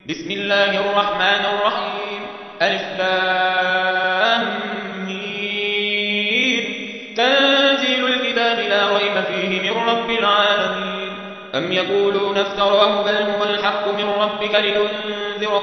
بسم الله الرحمن الرحيم ألف لام ميم تنزيل الكتاب لا ريب فيه من رب العالمين أم يقولون افتراه بل هو الحق من ربك لتنذر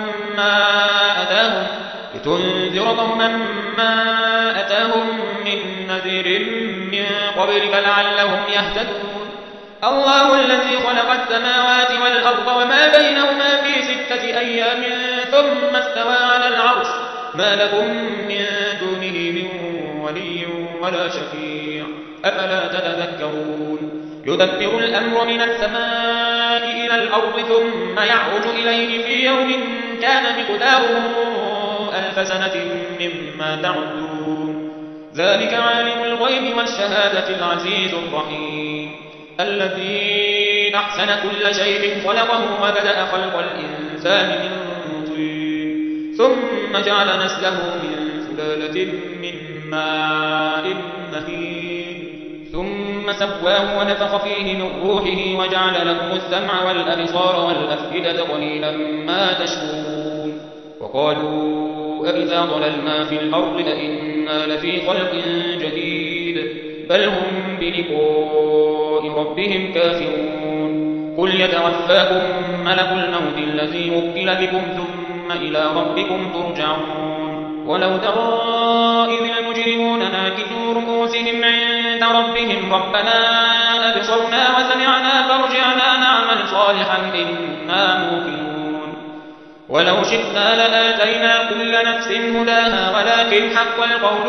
قوما ما أتاهم من نذير من قبلك لعلهم يهتدون الله الذي خلق السماوات والأرض وما بينهما في 6 أيام ثم استوى على العرش ما لكم من دونه من ولي ولا شفيع أفلا تتذكرون يدبر الأمر من السماء إلى الأرض ثم يعرج إليه في يوم كان مقداره 1000 سنة مما تعدون ذلك عالم الغيب والشهادة العزيز الرحيم الذي أحسن كل شيء خلقه وبدأ خلق الإنسان من طين ثم جعل نسله من سلالة من ماء مهين ثم سواه ونفخ فيه من روحه وجعل لكم السمع والأبصار والأفئدة قليلا ما تشكرون وقالوا أإذا ضللنا في الأرض أإنا لفي خلق جديد بل هم بلقاء ربهم كافرون قل يتوفاكم ملك الموت الذي وكل بكم ثم إلى ربكم ترجعون ولو ترى إذ المجرمون ناكثوا رؤوسهم عند ربهم ربنا أبصرنا وسمعنا فارجعنا نعمل صالحا إنا موقنون ولو شئنا لآتينا كل نفس هداها ولكن حق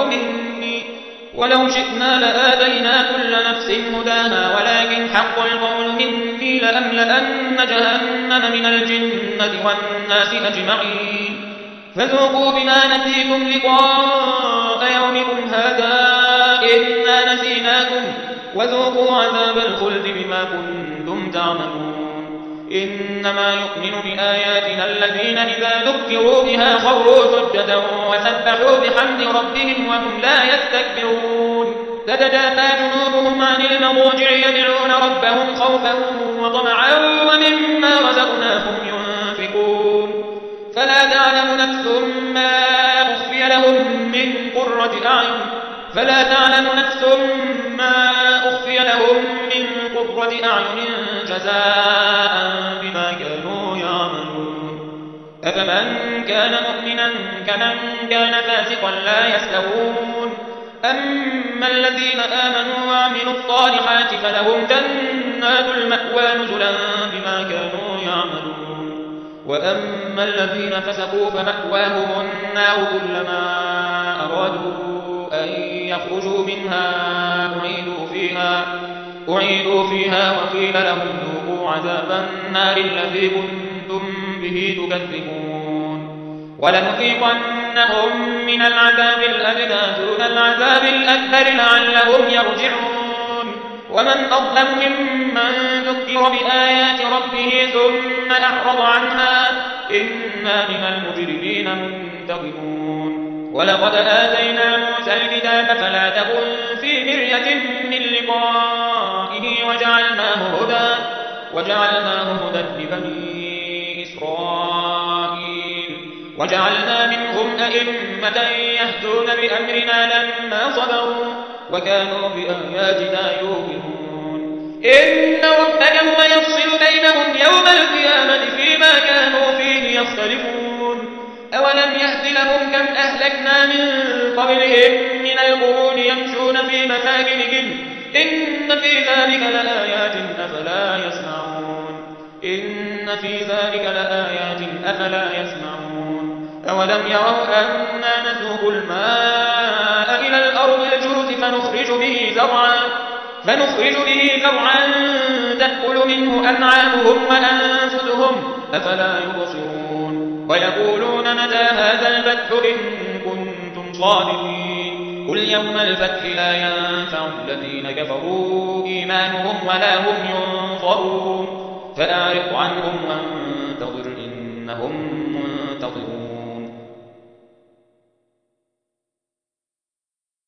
القول مني لأملأن جهنم من الجنة والناس أجمعين فذوقوا بما نسيتم لقاء يومكم هذا إنا نسيناكم وذوقوا عذاب الخلد بما كنتم تعملون إنما يؤمن بآياتنا الذين إذا ذكروا بها خروا سجدا وسبحوا بحمد ربهم وهم لا يستكبرون تتجافى جنوبهم عن المضاجع يدعون ربهم خوفا وطمعا ومما رزقناهم ينفقون فلا تعلم نفس ما أخفي لهم من قرة أعين جزاء بما كانوا يعملون أفمن كان مؤمنا كمن كان فاسقا لا يستوون أما الذين آمنوا وعملوا الصالحات فلهم جنات المأوى نزلا بما كانوا يعملون وأما الذين فسقوا فمأواهم النار كلما أرادوا أن يخرجوا منها أعيدوا فيها وقيل لهم ذوقوا عذاب النار الذي كنتم به تكذبون ولنذيقنهم من العذاب الأدنى دون العذاب الأكبر لعلهم يرجعون ومن أظلم ممن ذكر بآيات ربه ثم أعرض عنها إنا من المجرمين منتقمون ولقد آتينا موسى الكتاب فلا تكن في مرية من لقائه وجعلناه هدى لبني إسرائيل وجعلنا منهم أئمة يهدون بأمرنا لما صبروا وكانوا بآياتنا يوقنون إن ربك هو يفصل بينهم يوم القيامة فيما كانوا فيه يختلفون أولم يهد لهم كم أهلكنا من قبلهم من القرون يمشون في مساكنهم إن في ذلك لآيات أفلا يسمعون أولم يروا أنا نسوق الماء إلى الأرض الجرز فنخرج به زرعا تأكل منه أنعامهم وأنفسهم أفلا يبصرون ويقولون متى هذا الفتح إن كنتم صادقين قل يوم الفتح لا ينفع الذين كفروا إيمانهم ولا هم ينصرون فأعرض عنهم وانتظر إنهم